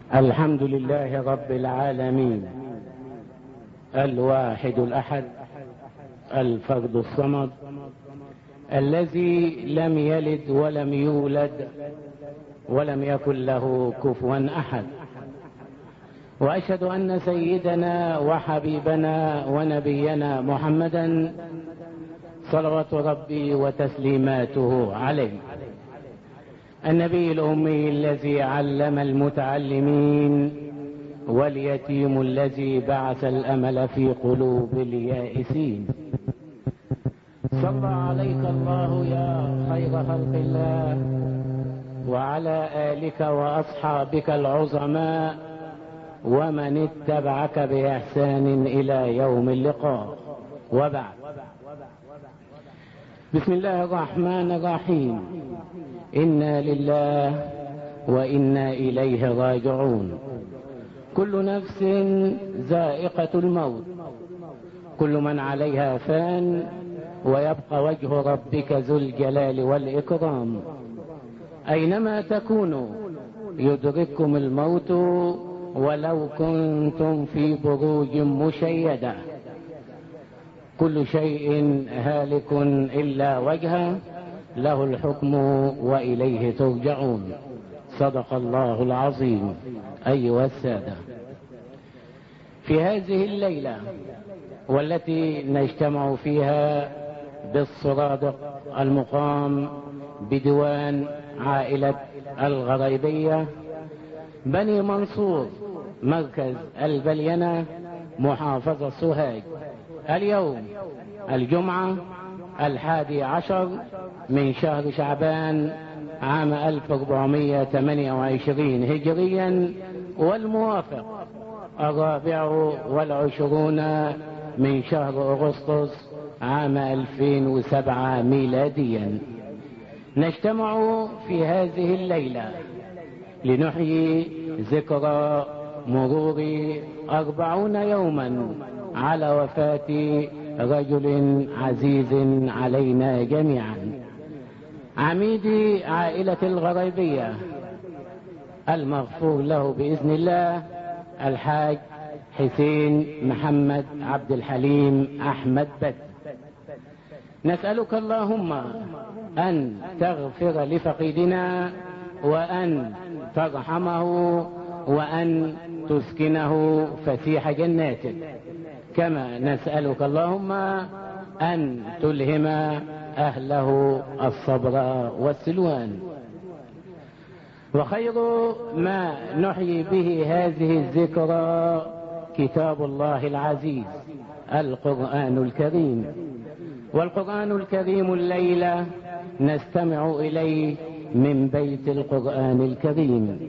الحمد لله رب العالمين، الواحد الأحد، الفرد الصمد، الذي لم يلد ولم يولد ولم يكن له كفوا أحد. وأشهد أن سيدنا وحبيبنا ونبينا محمدا صلوات ربي وتسليماته عليه، النبي الأمي الذي علم المتعلمين، واليتيم الذي بعث الأمل في قلوب اليائسين. صلى عليك الله يا خير خلق الله، وعلى آلك وأصحابك العظماء، ومن اتبعك بإحسان إلى يوم اللقاء. وبعد، بسم الله الرحمن الرحيم. إنا لله وإنا إليه راجعون. كل نفس ذائقة الموت، كل من عليها فان، ويبقى وجه ربك ذو الجلال والإكرام. أينما تكونوا يدرككم الموت ولو كنتم في بروج مشيدة. كل شيء هالك إلا وجهه، له الحكم وإليه ترجعون. صدق الله العظيم. أيها السادة، في هذه الليلة والتي نجتمع فيها بالسرادق المقام بديوان عائلة الغريبية بني منصور، مركز البلينة، محافظة سوهاج، اليوم الجمعة 11 من شهر شعبان عام 1428 هجريا، والموافق 24 من شهر أغسطس عام 2007 ميلاديا. نجتمع في هذه الليلة لنحيي ذكرى مرور 40 يوما على وفاة رجل عزيز علينا جميعا، عميد عائلة الغريبية المغفور له بإذن الله، الحاج حسين محمد عبد الحليم أحمد بد. نسألك اللهم أن تغفر لفقيدنا، وأن ترحمه، وأن تسكنه فسيح جناتك. كما نسألك اللهم أن تلهم أهله الصبر والسلوان. وخير ما نحيي به هذه الذكرى كتاب الله العزيز القرآن الكريم. والقرآن الكريم الليلة نستمع إليه من بيت القرآن الكريم،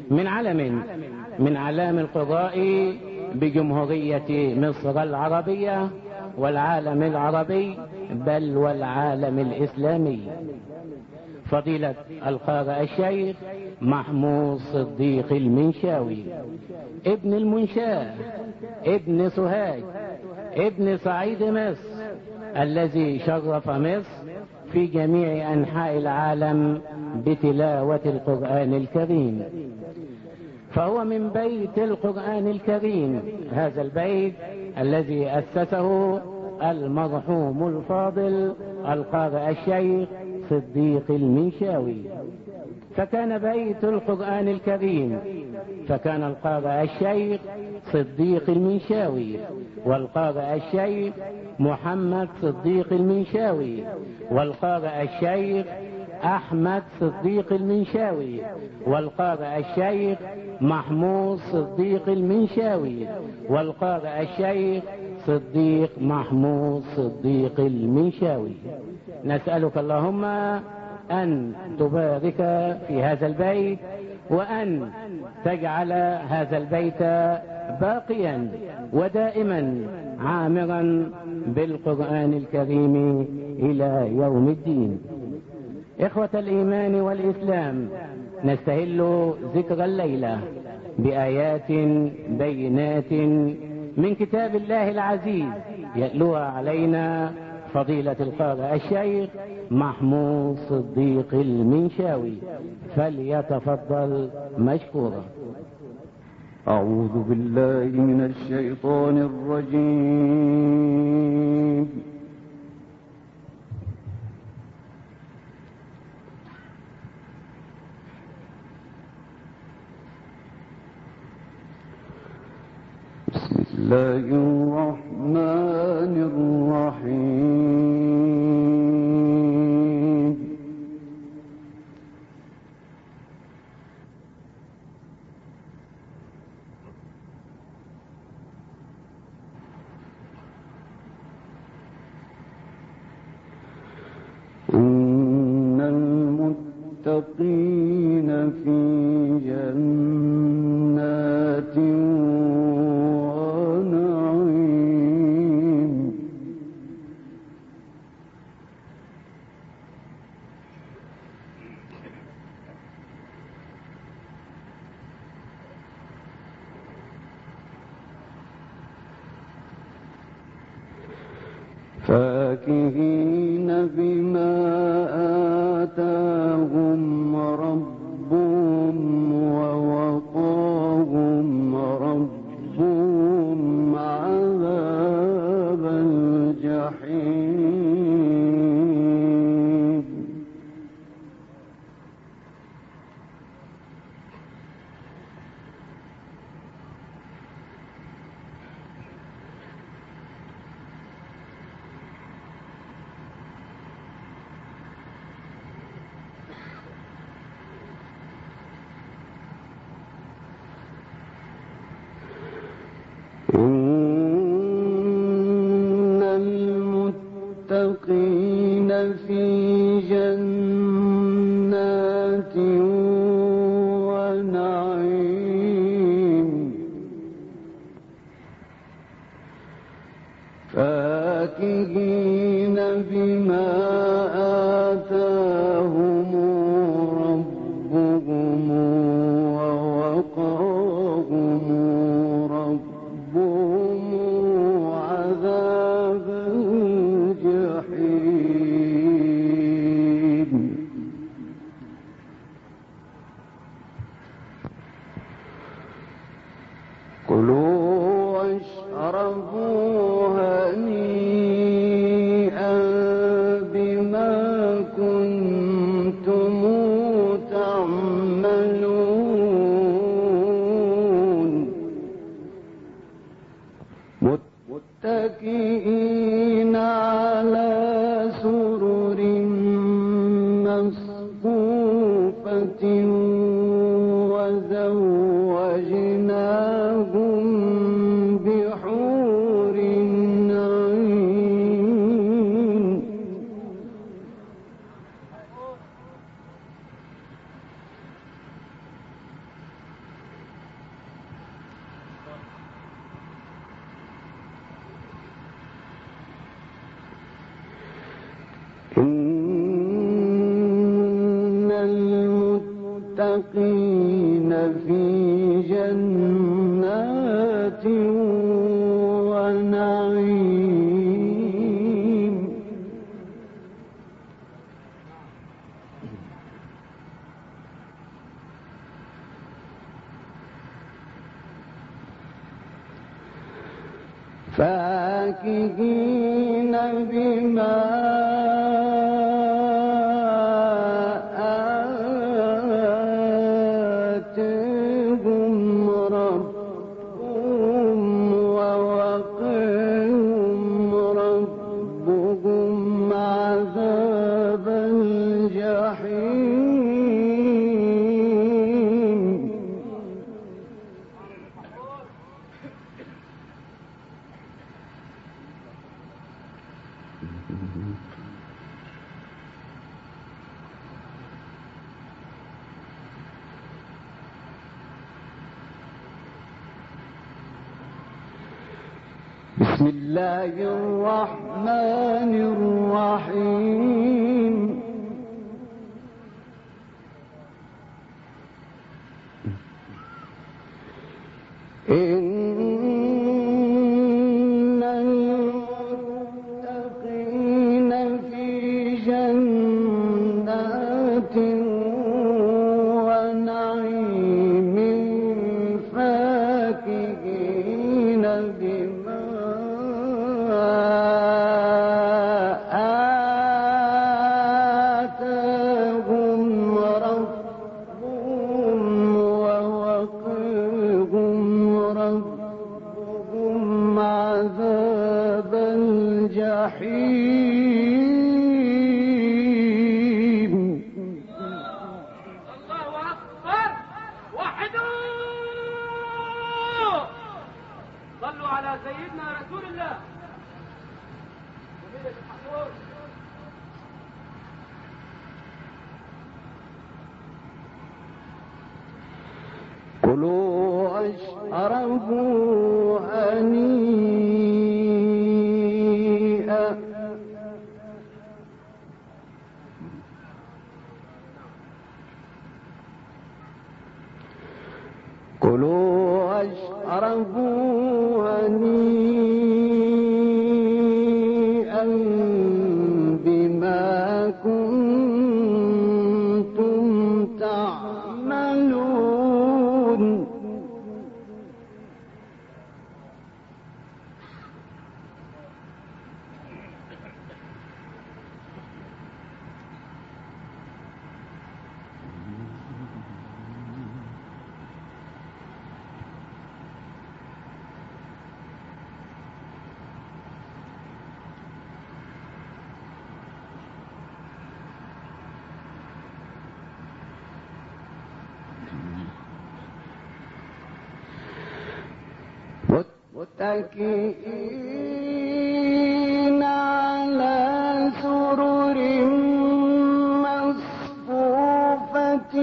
من علام القراء بجمهورية مصر العربية والعالم العربي، بل والعالم الإسلامي، فضيلة القارئ الشيخ محمود صديق المنشاوي، ابن المنشاة، ابن سوهاج، ابن صعيد مصر، الذي شرف مصر في جميع أنحاء العالم بتلاوة القرآن الكريم. فهو من بيت القرآن الكريم، هذا البيت الذي أسسه المرحوم الفاضل القارئ الشيخ صديق المنشاوي. فكان بيت القرآن الكريم، فكان القارئ الشيخ صديق المنشاوي، والقارئ الشيخ محمد صديق المنشاوي، والقارئ الشيخ أحمد صديق المنشاوي، والقارئ الشيخ محمود صديق المنشاوي، والقارئ الشيخ صديق محمود صديق المنشاوي. نسألك اللهم أن تبارك في هذا البيت، وأن تجعل هذا البيت باقيا ودائما عامرا بالقرآن الكريم إلى يوم الدين. إخوة الإيمان والإسلام، نستهل ذكر الليلة بآيات بينات من كتاب الله العزيز يتلوها علينا فضيلة القارئ الشيخ محمود صديق المنشاوي، فليتفضل مشكورا. أعوذ بالله من الشيطان الرجيم. بسم الله الرحمن الرحيم. إن المتقين في جنات ونعيم. فاكهين بما آتاهم ربهم ووقاهم ربهم عذاب الجحيم. إن المتقين في جنات ونعيم. فاكهين بما آتاهم ربهم ووقاهم ربهم عذاب الجحيم. كلوا واشربوا هنيئا بما كنتم تعملون. متكئين على سرر مصفوفة وزوجناهم بحور عين. إن المتقين في جنات ونعيم. فاكهين بما آتاهم ربهم ووقاهم ربهم عذاب الجحيم. بسم الله الرحمن الرحيم. إن المتقين في جنات ونعيم على سيدنا رسول الله. كلوا واشربوا هنيئا كلوا واشربوا هنيئا بما كنتم تعملون. متكئين على سرر مصفوفة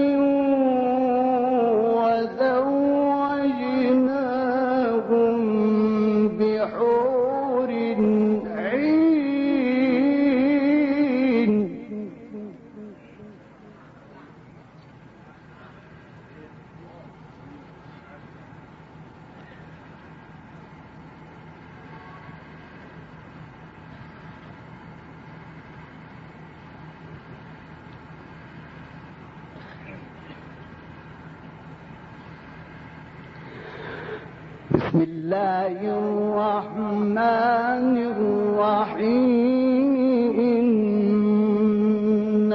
وزوجناهم بحور عين. بسم الله الرحمن الرحيم. إن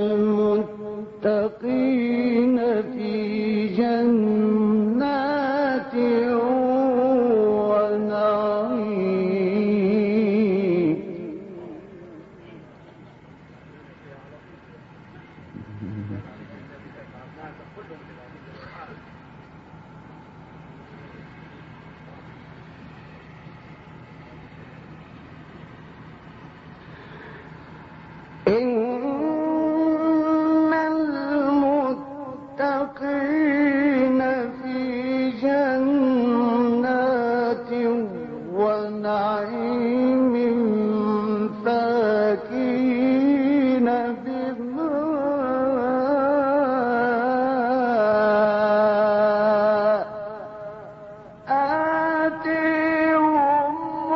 المتقين في جنات ونعيم. إن المتقين في جنات ونعيم فاكهين بما آتيهم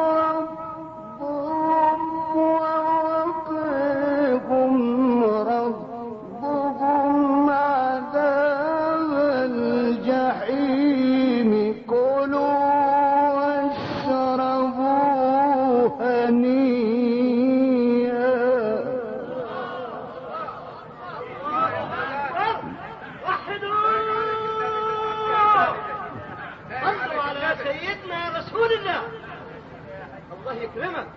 ربهم ووقاهم ربهم عذاب الجحيم. كلوا واشربوا هنيئا. صلوا على سيدنا رسول الله. الله يكرمك.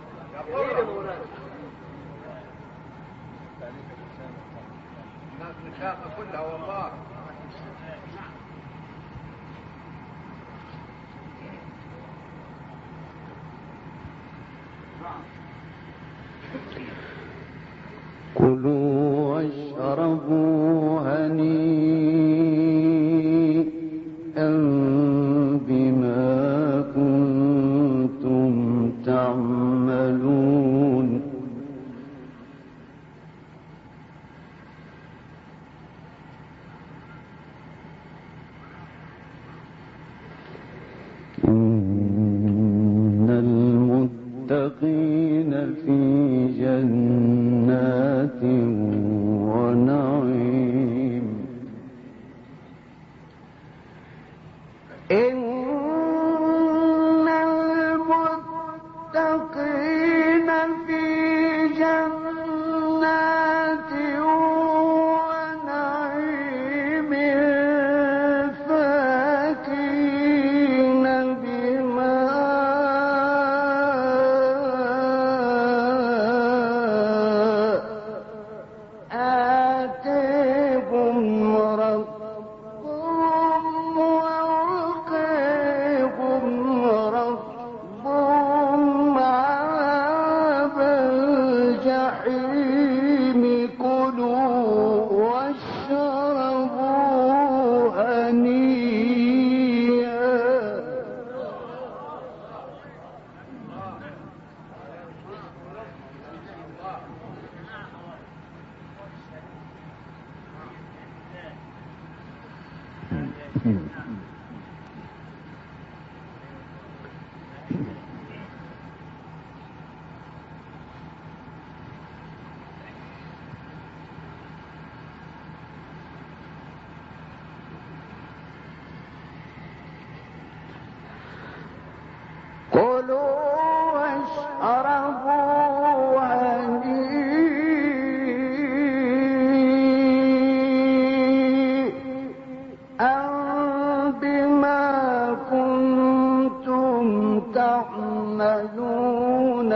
الناس نشاطة كلها والله. كلوا واشربوا هنيئا بما كنتم تعملون. إن المتقين في جنات ونعيم. إن المتقين في جنات ونعيم فاكهين بما آتيهم ربهم ووقاهم كلوا واشربوا هنيئا بما كنتم تعملون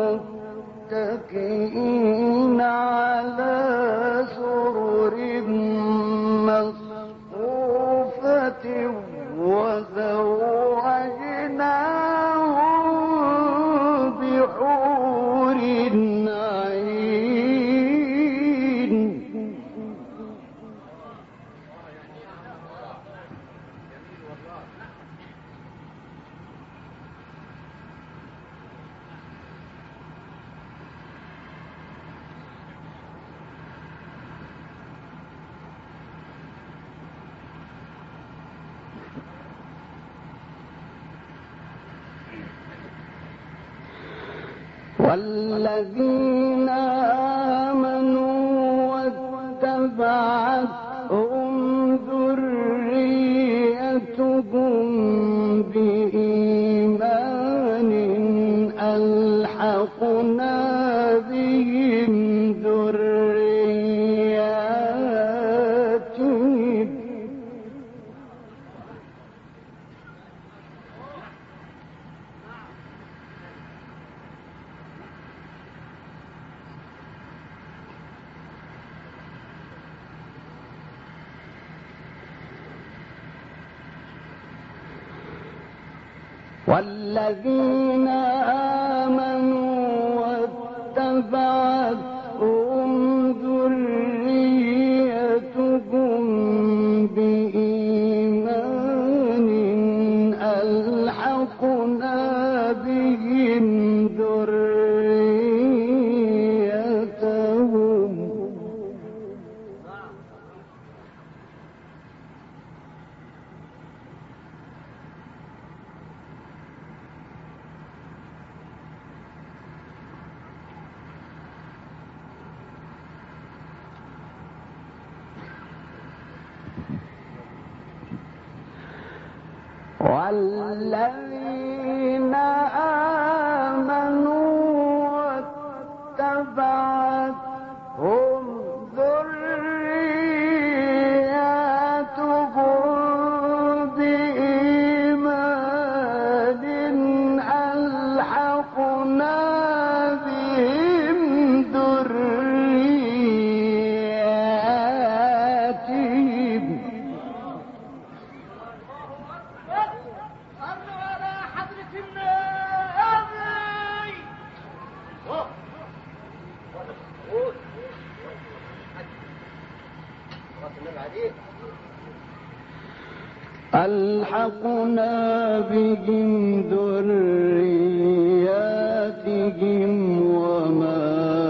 متكئين على سرر مصفوفة وزوجناهم بحور عين. والذين آمنوا واتبعتهم ذريتهم بإيمان ألحقنا بهم ذرياتهم والذين آمنوا واتبعتهم ذريتهم بإيمان ألحقنا بهم ذريتهم والذين آمنوا واتبعتهم ذرياتهم بإيمان ألحقنا بهم ذرياتهم صلوا على حضرة النبي. ألحقنا بهم ذرياتهم وما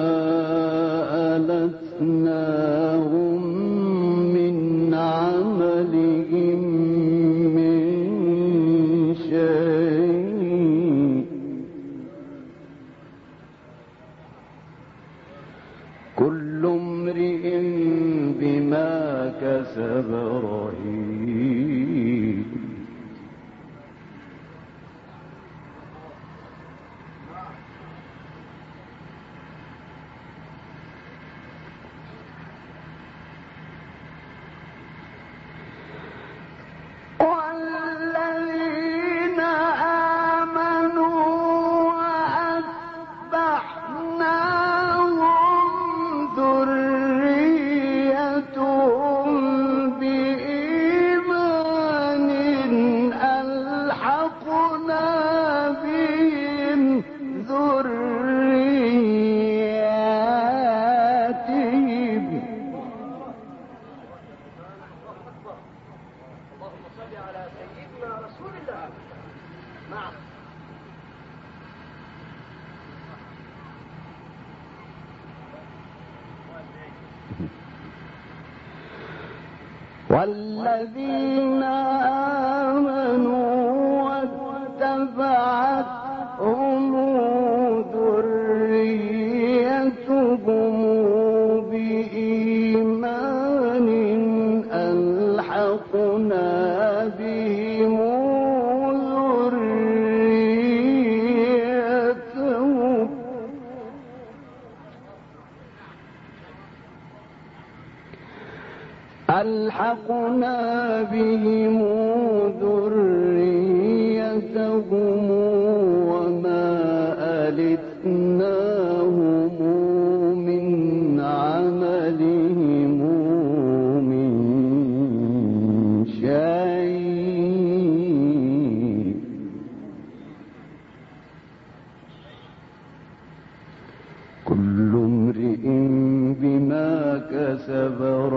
ألتناهم من عملهم من شيء كل امرئ بما كسب رهين. والذين آمنوا وأتبعناهم ذريتهم بإيمان ألحقنا بهم ذرياتهم اللهم صل على سيدنا رسول الله. نعم. والذين آمنوا واتبعتهم ذريتهم بإيمان ألحقنا بهم ذريتهم ألحقنا بهم ذريتهم وما ألتناهم من عملهم من شيء كل امرئ بما كسب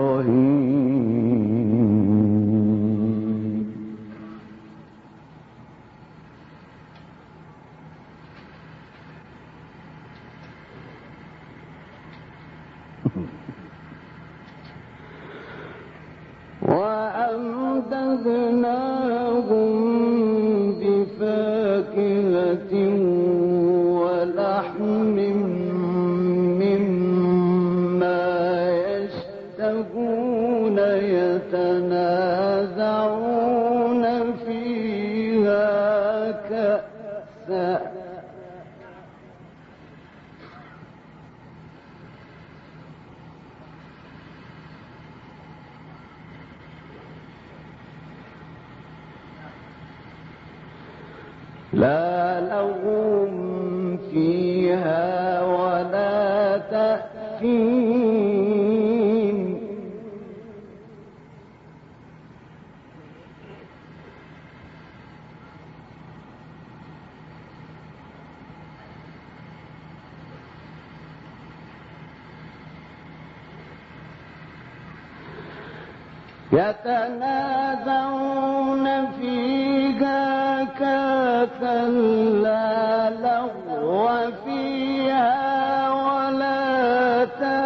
رهين وأمددناهم بفاكهة ولحم مما يشتهون يتنازعون فيها كأسا لا لغو فيها ولا تأثيم يتنازعون فيها كأسا لا لغو فيها ولا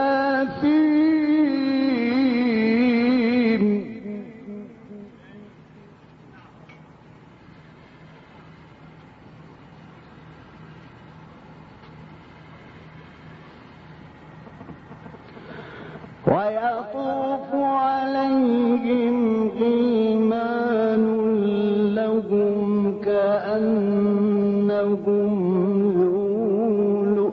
تأثيم ويطوف عليهم غلمان لهم كأنهم لؤلؤ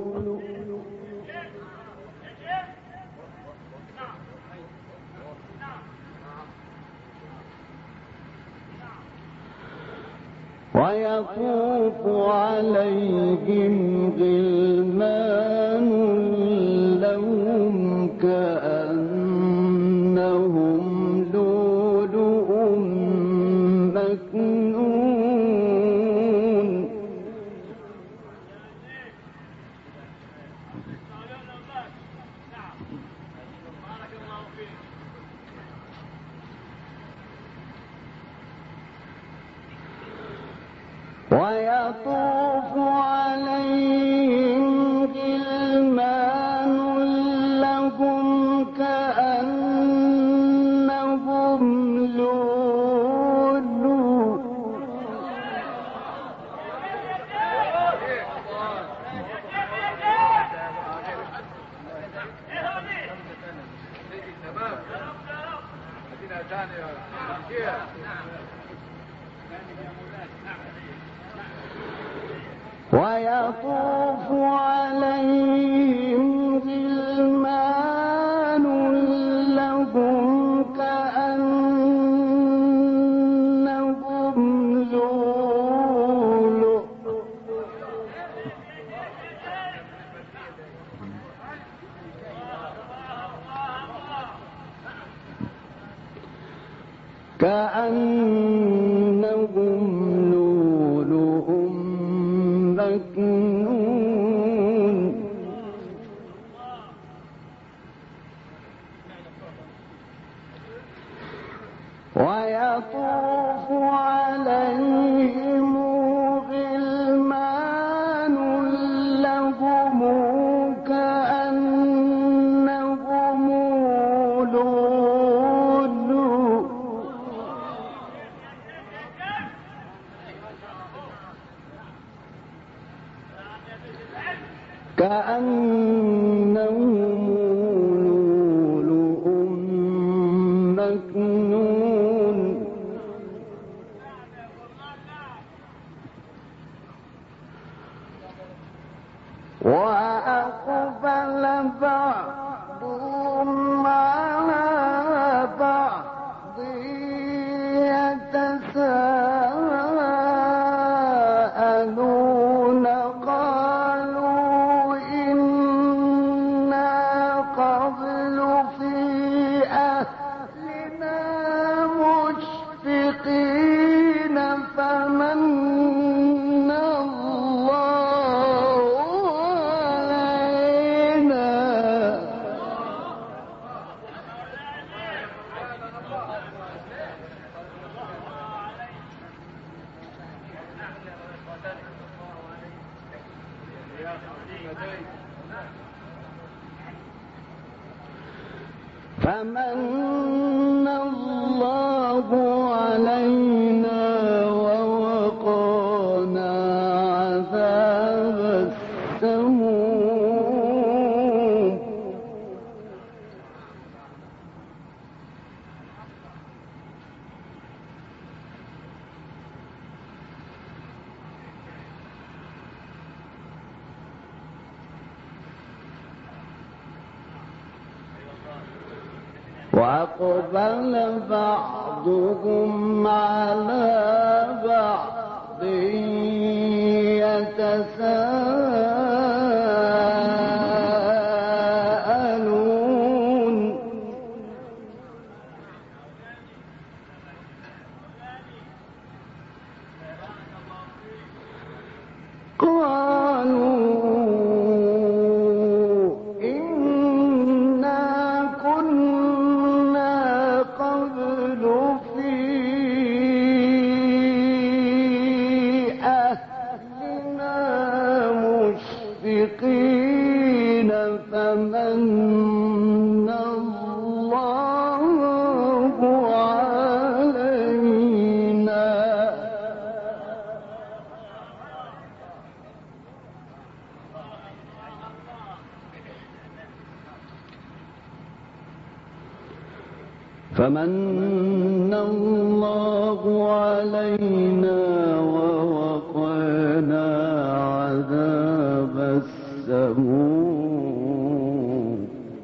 ويطوف عليهم غلمان لهم كأنهم لؤلؤ مكنون ويطوف عليهم غلمان لهم كأنهم لؤلؤ ويطوف عليهم غلمان لهم كأنهم لؤلؤ كأنهم لؤلؤ مكنون ويطوف عليهم غلمان لهم كأنهم لؤلؤ كأنهم لؤلؤ مكنون وأقبل بعضهم على بعض فمن الله علينا ووقانا عذاب السموم وأقبل بعضهم على بعض يتساءلون قالوا فمن الله علينا ووقانا عذاب السموم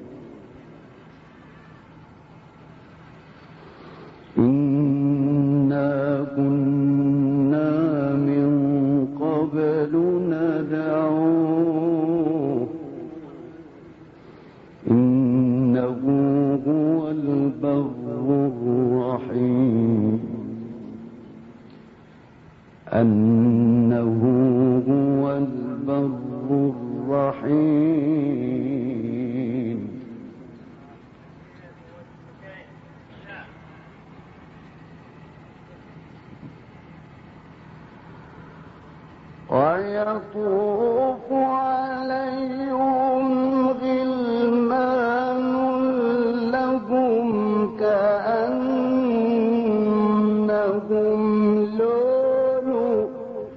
إنا كنا من قبل ندعوه إنه هو البر الرحيم أنه هو البر الرحيم ويطوف عليهم غلمان لهم كأنهم لؤلؤ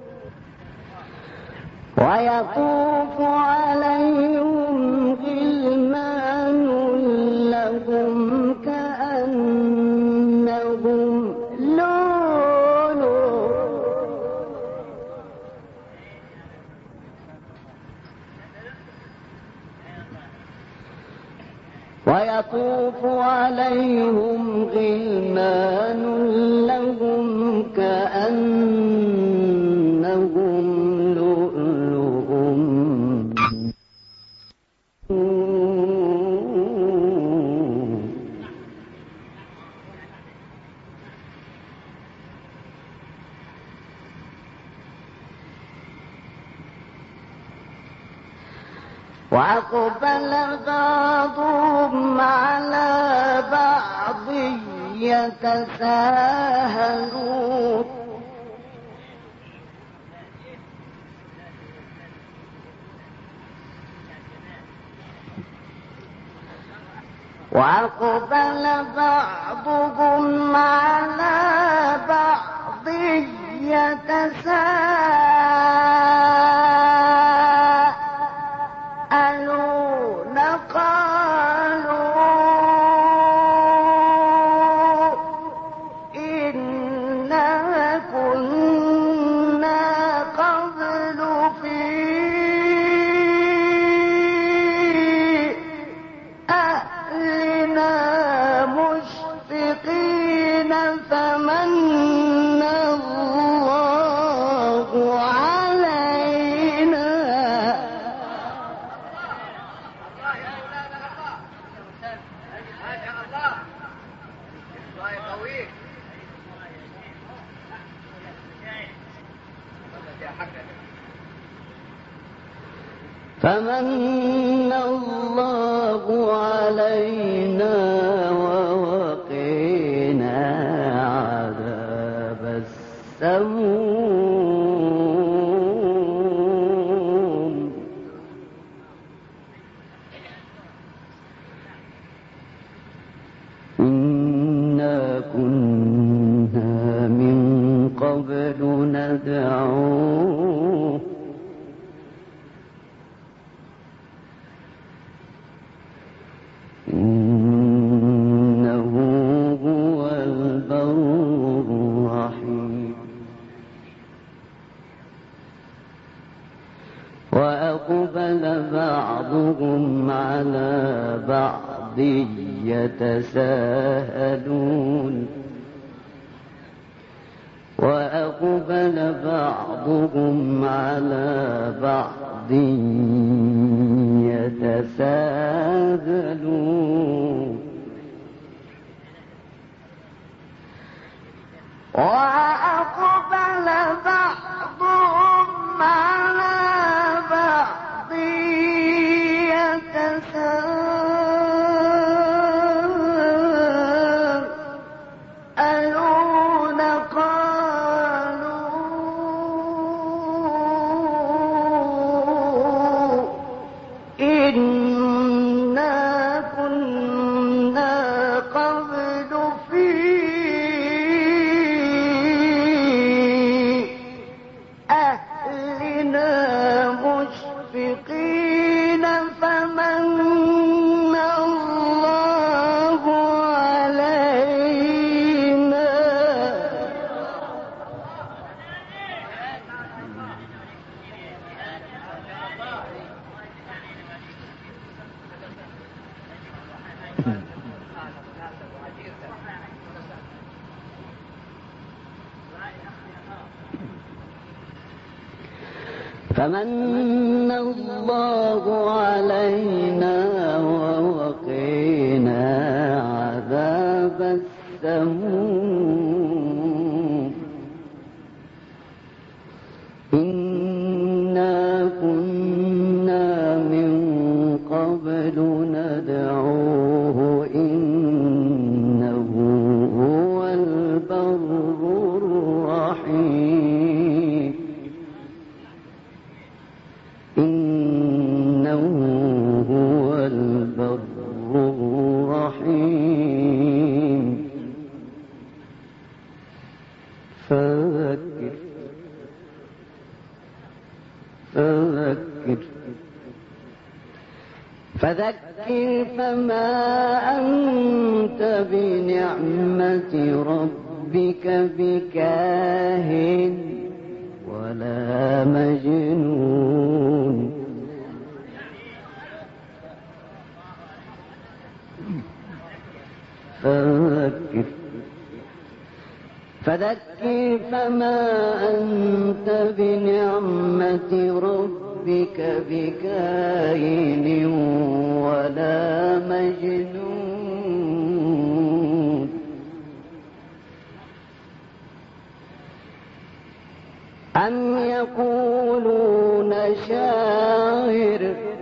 ويطوف عليهم غلمان لهم كأنهم لؤلؤ ويطوف عليهم غلمان لهم كأنهم لؤلؤ وأقبل بعضهم على بعض يتساءلون وأقبل بعضهم على بعض يتساءلون قالوا إنا كنا قبل في أهلنا مشفقين فمن الله علينا فمن الله علينا ووقينا عذاب السموم ندعوه إنه هو البر الرحيم. وأقبل بعضهم على بعض يتساءلون وأقبل بعضهم على بعض يتساءلون وأقبل بعضهم على بعض يتساءلون قالوا إنا كنا قبل في أهلنا مشفقين فمن الله علينا فمن الله علينا ووقينا عذاب السموم إنا كنا من قبل ندعوه إنه هو البر الرحيم إنه هو البر الرحيم. فذكر فما أنت بنعمة ربك بكاهن ولا مجنون فذكر فما أنت بنعمة ربك بكاهن ولا مجنون أم يقولون شاعر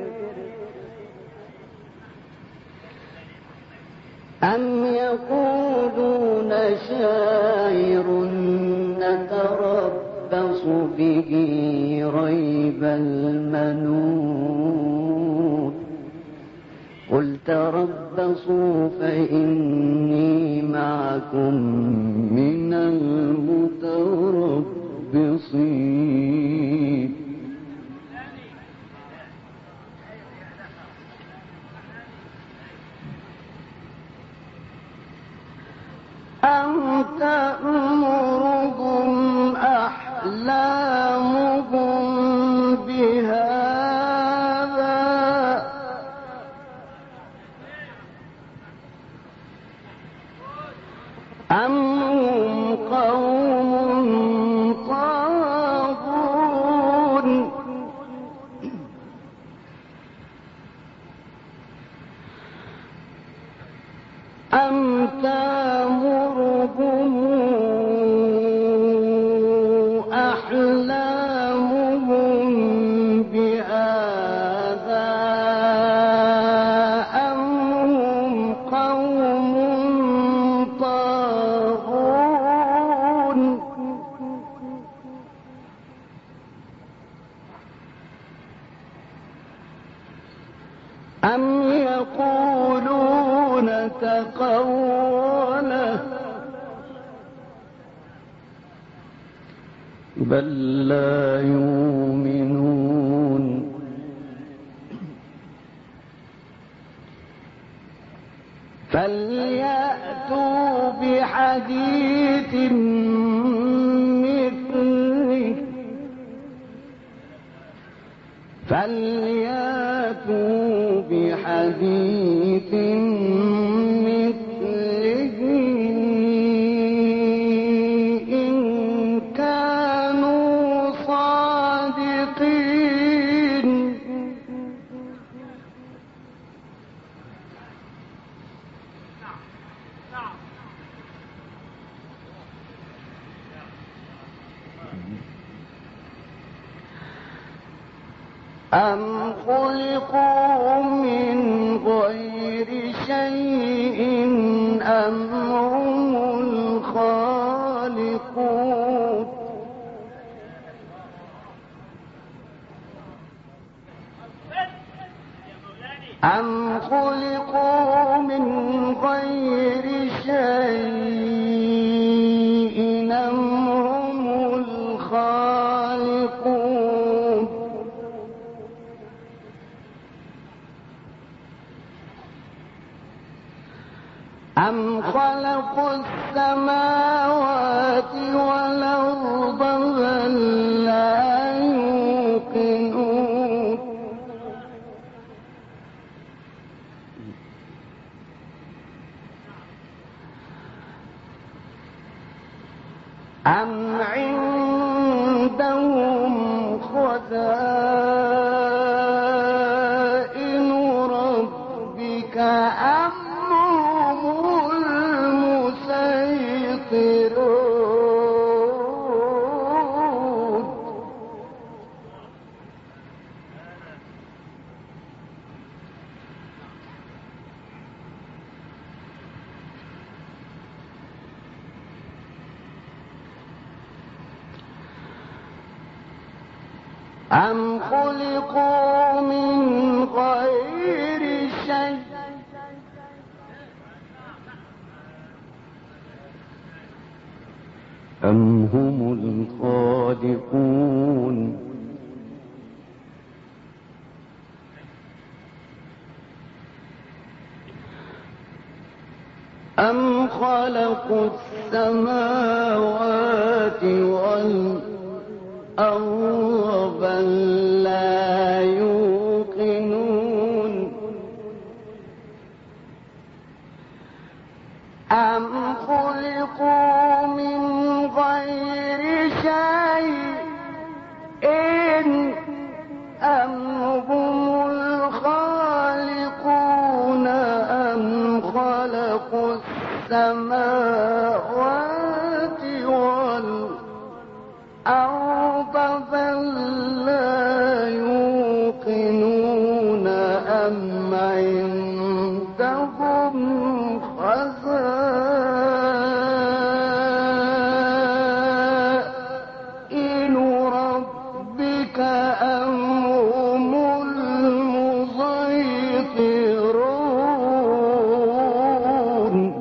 نتربص به ريب المنون قل تربصوا فإني معكم من المتربصين أم تأمرهم أحلامهم بهذا أم هم قوم طاغون أم تأمرهم أحلامهم بهذا أم هم قوم طاغون أم يقولون تقوله بل لا يؤمنون فليأتوا بحديث مثله إن كانوا صادقين أم خلقوا من غير شيء أم هم الخالقون أم خلقوا من غير شيء أم هم الخالقون أم خلقوا السماوات والأرض بل لا يوقنون أم عندهم خزائن ربك أم هم المسيطرون أم خلقوا من غير شيء أم هم الخالقون أم خلقوا السماوات والأرض بل لا يوقنون أم خلقوا من غير شيء أم هم الخالقون أم خلقوا السماوات والأرض بل لا يوقنون أم عندهم خزائن ربك أم هم المسيطرون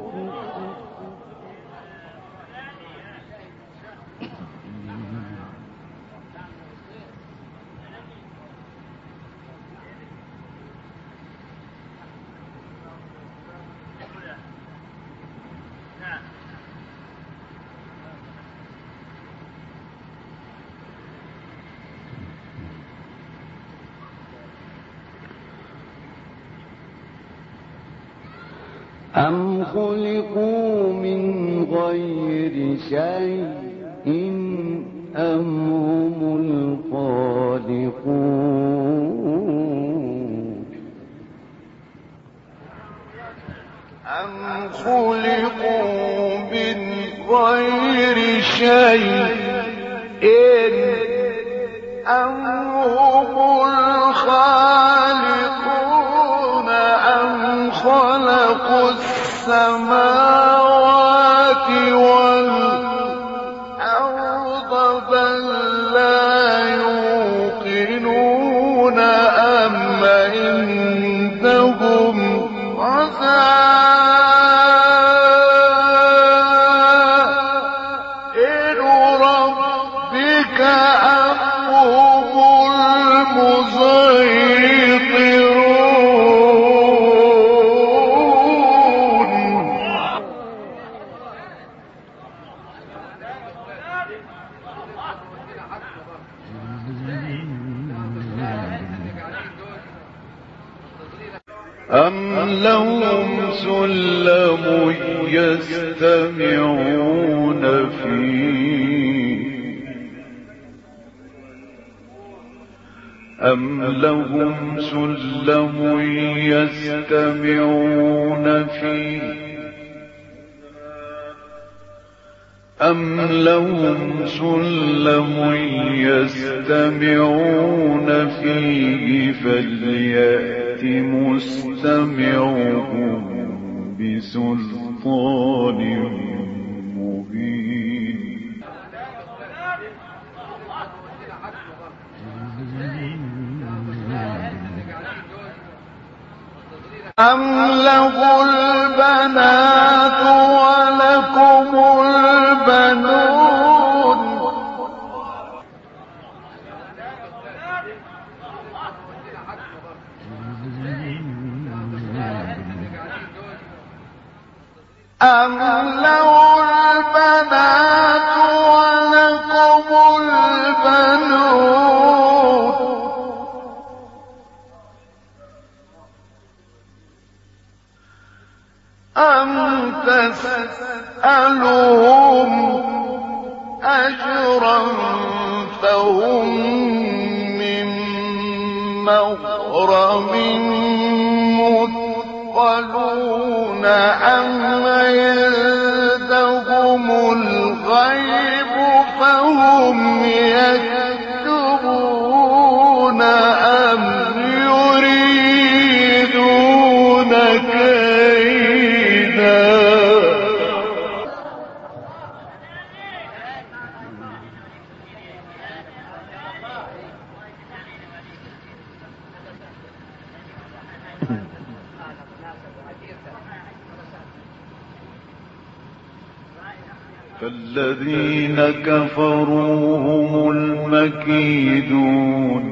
أم خلقوا من غير شيء أم هم الخالقون أم خلقوا من غير شيء أم هم الخالقون أم خلقوا السماوات والأرض بل لا يوقنون أم عندهم خزائن ربك ربك هم أم لهم سلم يستمعون فيه أم لهم سلم يستمعون فيه أم لهم سلم يستمعون فيه فليأت مستمعهم بسلطان مبين أم له البنات ولكم البنون أم له البنات ولكم البنون أم تسألهم أجرا فهم من مغرم مثقلون أم عندهم الغيب فهم يكتبون أم يريدون كيدا فالذين كفروا هم المكيدون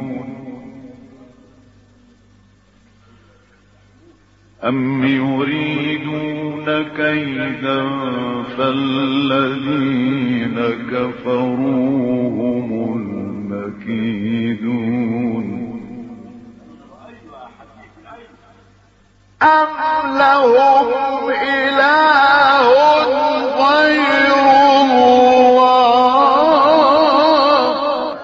أم يريدون كيدا فالذين كفروا هم المكيدون أم لهم إله غير الله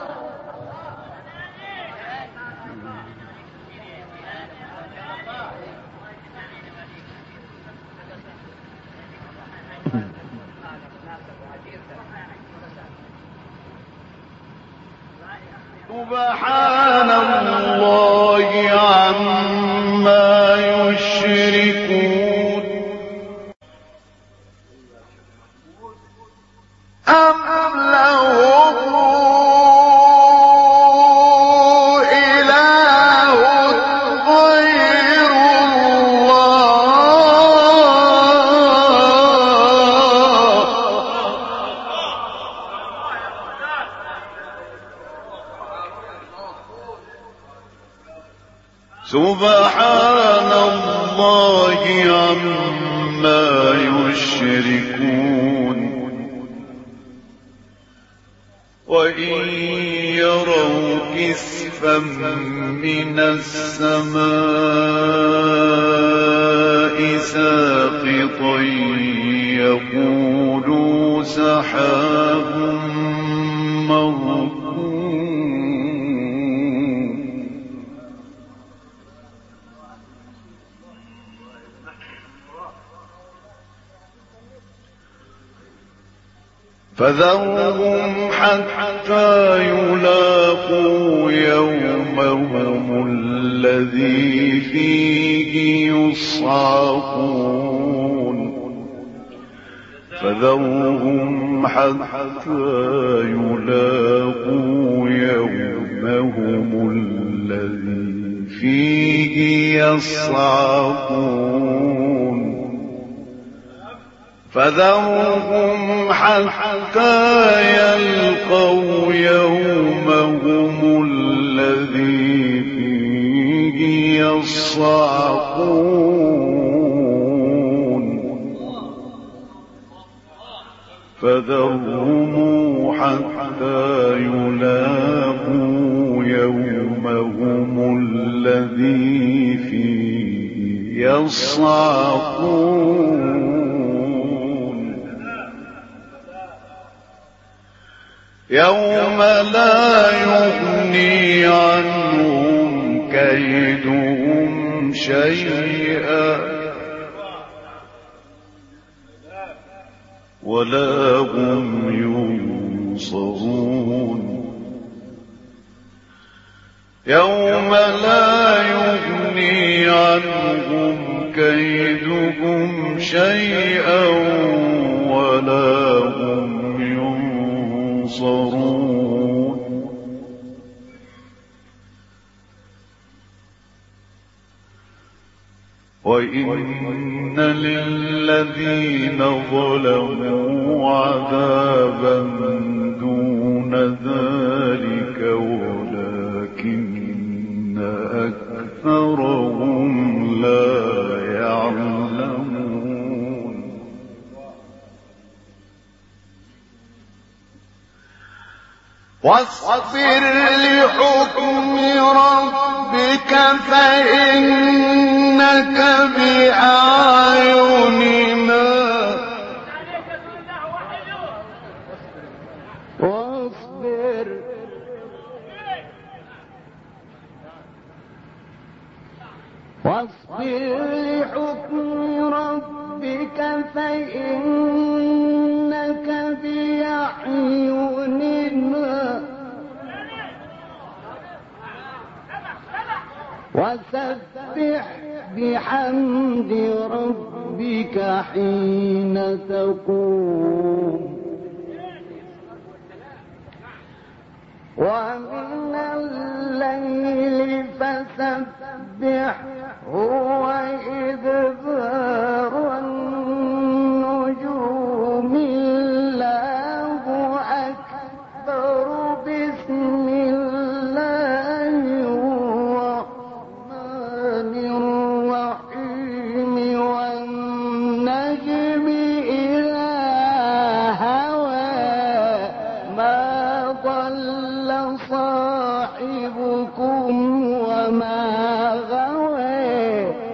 سبحان الله عما يشركون أم لهم إله غير سبحان الله عما يشركون وإن يروا كسفا من السماء ساقطا يقولوا سحاب مركوم فذرهم حتى يلاقوا يومهم الذي فيه يصعقون فذرهم حتى يلاقوا يومهم الذي فيه يصعقون فذرهم حتى يلقوا يومهم يصعقون فذرهم حتى يلاقوا يومهم الذي فيه يصعقون يوم لا يغني عنهم كيدهم شيئا ولا هم ينصرون يوم لا يغني عنهم كيدهم شيئا ولا هم ينصرون وإن للذين ظلموا عذابا دون ذلك ولكن أكثرهم لا يعلمون واصبر لحكم ربك فإنك بأعيننا واصبر لحكم ربك فإنك بأعيننا وسبح بحمد ربك حين تقوم ومن الليل فسبحه وإدبار النجوم الله أكبر بسم الله الرحمن الرحيم والنجم إذا هوى ما ضل صاحبكم وما غوى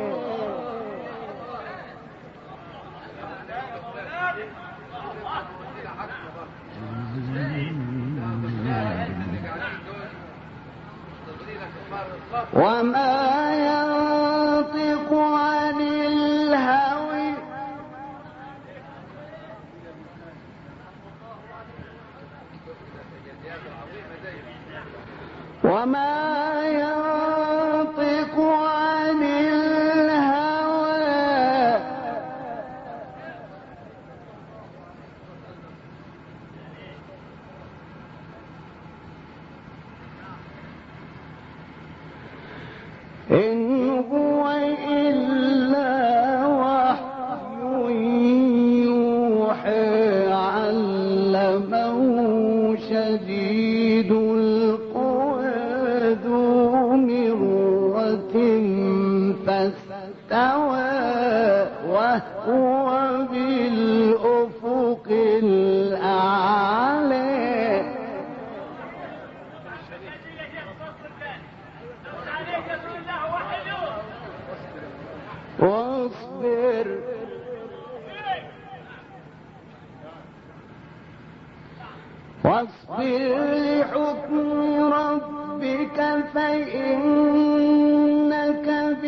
وما ينطق عن الهوى وما ينطق عن الهوى إن هو إلا وحي يوحى علمه شديد القوى ذو مرة فاستوى وهو بالأفق الأعلى واصبر لحكم ربك فإنك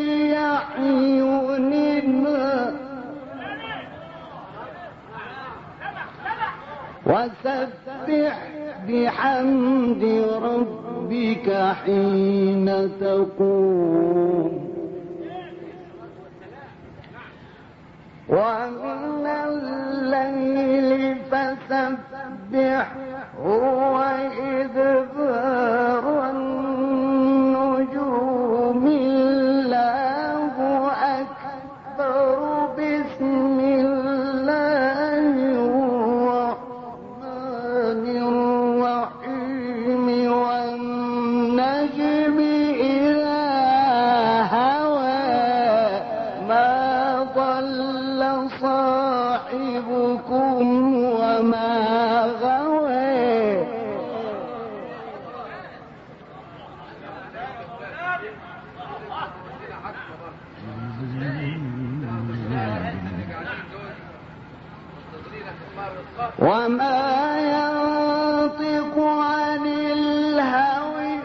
بأعيننا وسبح بحمد ربك حين تقوم ومن الليل فسبحه وإدبار النجوم الله أكبر بسم الله الرحمن الرحيم والنجم إذا هوى وما ينطق عن الهوى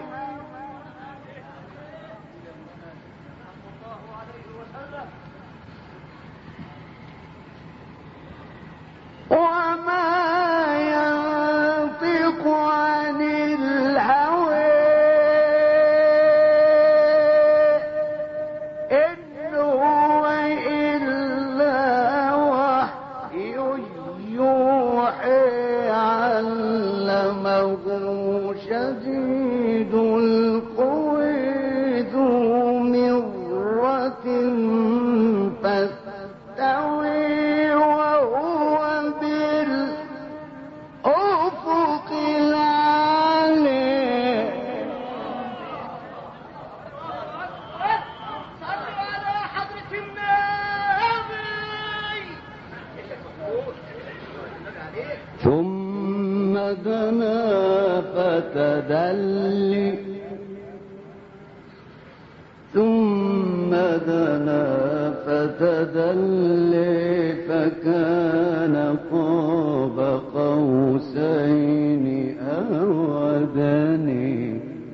إن هو إلا وحي يوحى علمه شديد القوى ذو مرة فاستوى وهو بالأفق العالي. صلوا على حضرة النبي. ثم دنا فتدلي فكان قاب قوسين أو أدنى.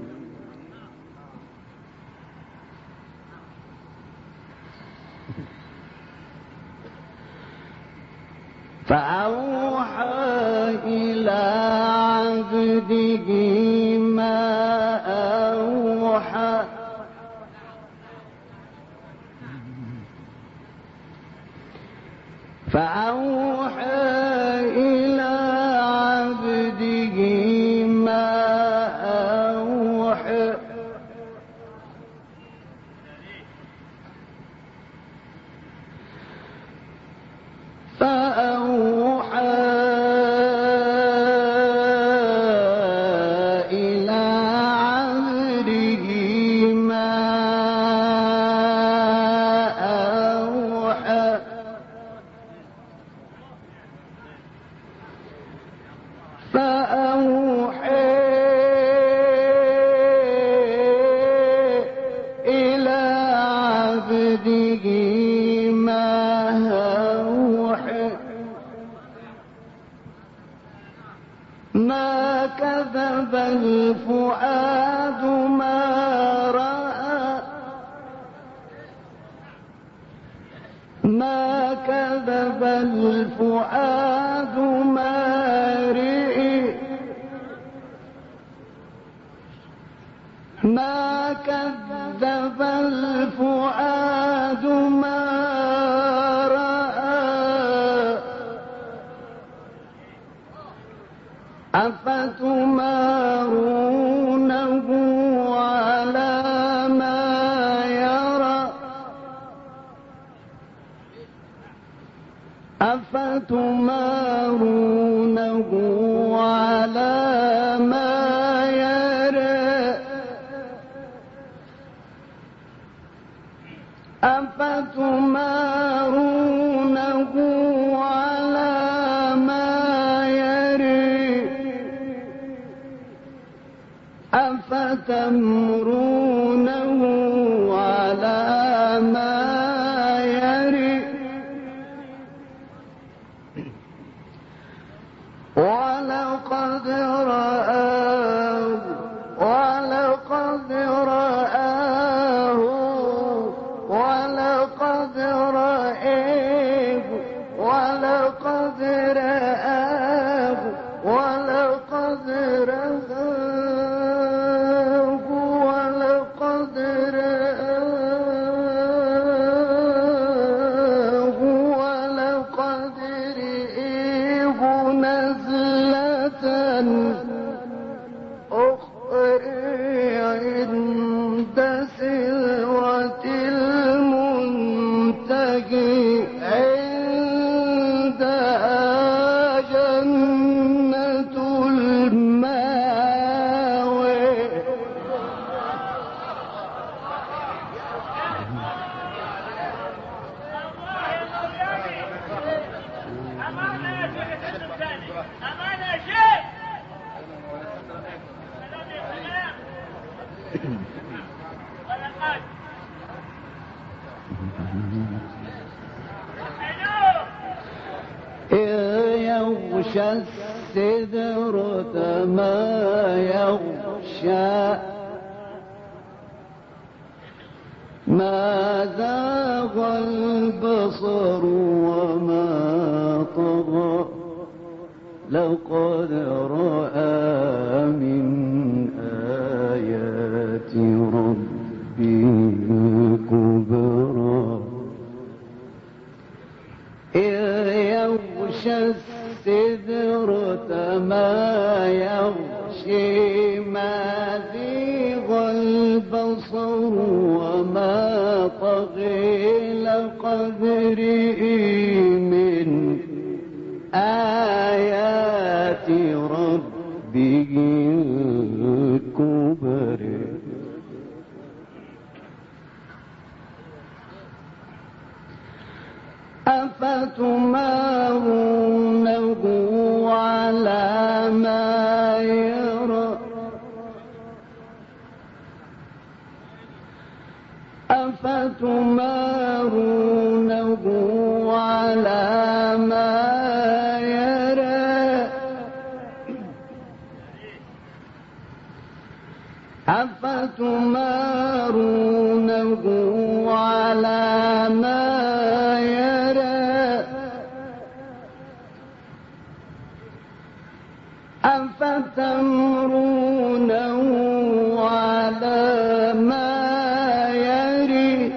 فأوحى إلى عبده ما أوحى ما كذب الفؤاد ما رأى ما كذب الفؤاد ما رئي ما كذب الفؤاد ما رأى أفتمارونه على ما يرى أفتمارونه على ما يرى أفتمارونه على ما يرى أفتمرونه على ما يرى ولقد رآه ولقد رآه ولقد رآه ولقد رآه ولقد رآه ولقد رآه ولقد رآه نزلة أخرى عند سدرة المنتهى عندها جنة المأوى أمانة يا شيخ أمانة يا شيخ إذ يغشى السدرة ما يغشى ما زاغ البصر وما طغى لقد رأى من آيات ربه الكبرى إذ يغشى السدرة ما يغشي ما زيغ البصر وما طغي لقد رئي من آيات ربه الكبر أفتمارونه على ما يرى أفتمارونه على ما يرى أفتمارونه على ما يرى أفتمرونه على ما يري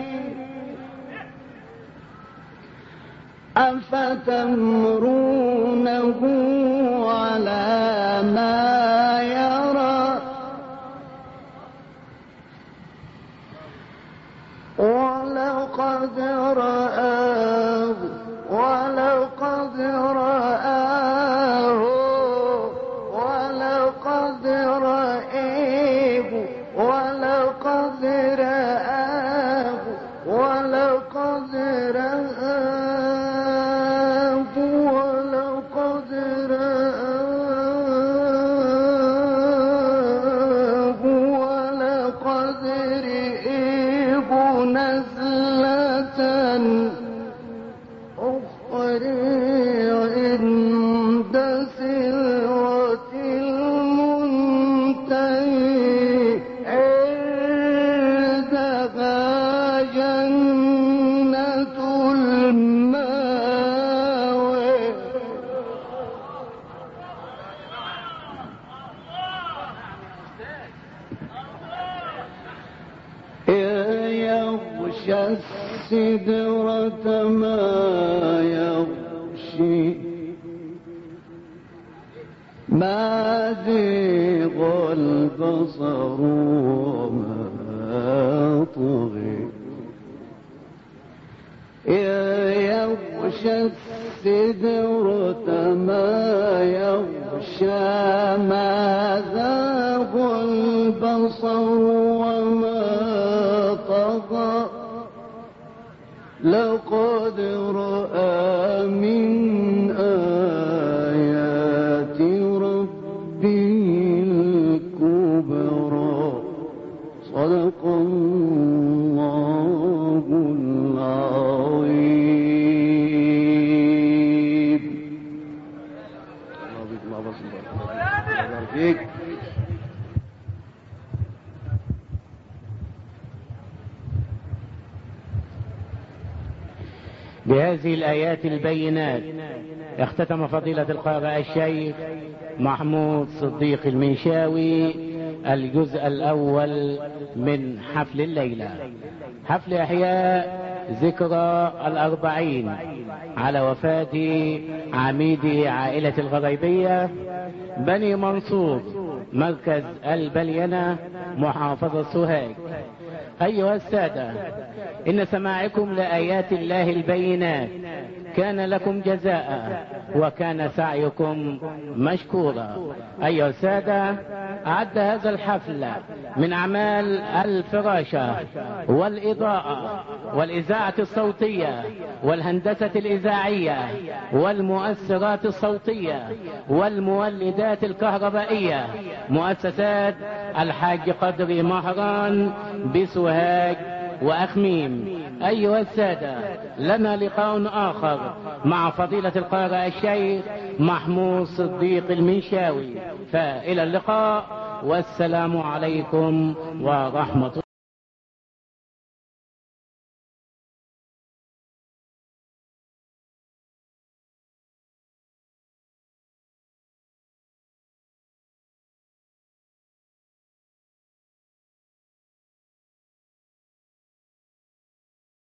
أفتمرونه على ما يرى ولقد رآه ولقد رآه ولقد رآه ولقد رآه ولقد رآه ولقد رآه ولقد رآه نزلة أخرى عند سدرة المنتهى عندها جنة المأوى يغشى السدرة ما يغشي ما زيغ البصر وما طغي يغشى السدرة ما يغشى ما زاغ البصر وما طغى لقد رأى من آيات ربه الكبرى صدق الله العظيم. الله فيك. بهذه الآيات البينات اختتم فضيلة القارئ الشيخ محمود صديق المنشاوي الجزء الأول من حفل الليلة، حفل إحياء ذكرى 40 على وفاة عميد عائلة الغريبية بني منصور مركز البلينة محافظة سوهاج. أيها السادة، إن سماعكم لآيات الله البينات كان لكم جزاء وكان سعيكم مشكورا. أيها السادة، أعد هذا الحفل من أعمال الفراشة والإضاءة والإذاعة الصوتية والهندسة الإذاعية والمؤثرات الصوتية والمولدات الكهربائية مؤسسات الحاج قدري مهران بسوهاج وأخميم. أيها السادة، لنا لقاء آخر مع فضيلة القارئ الشيخ محمود صديق المنشاوي، فإلى اللقاء والسلام عليكم ورحمة الله.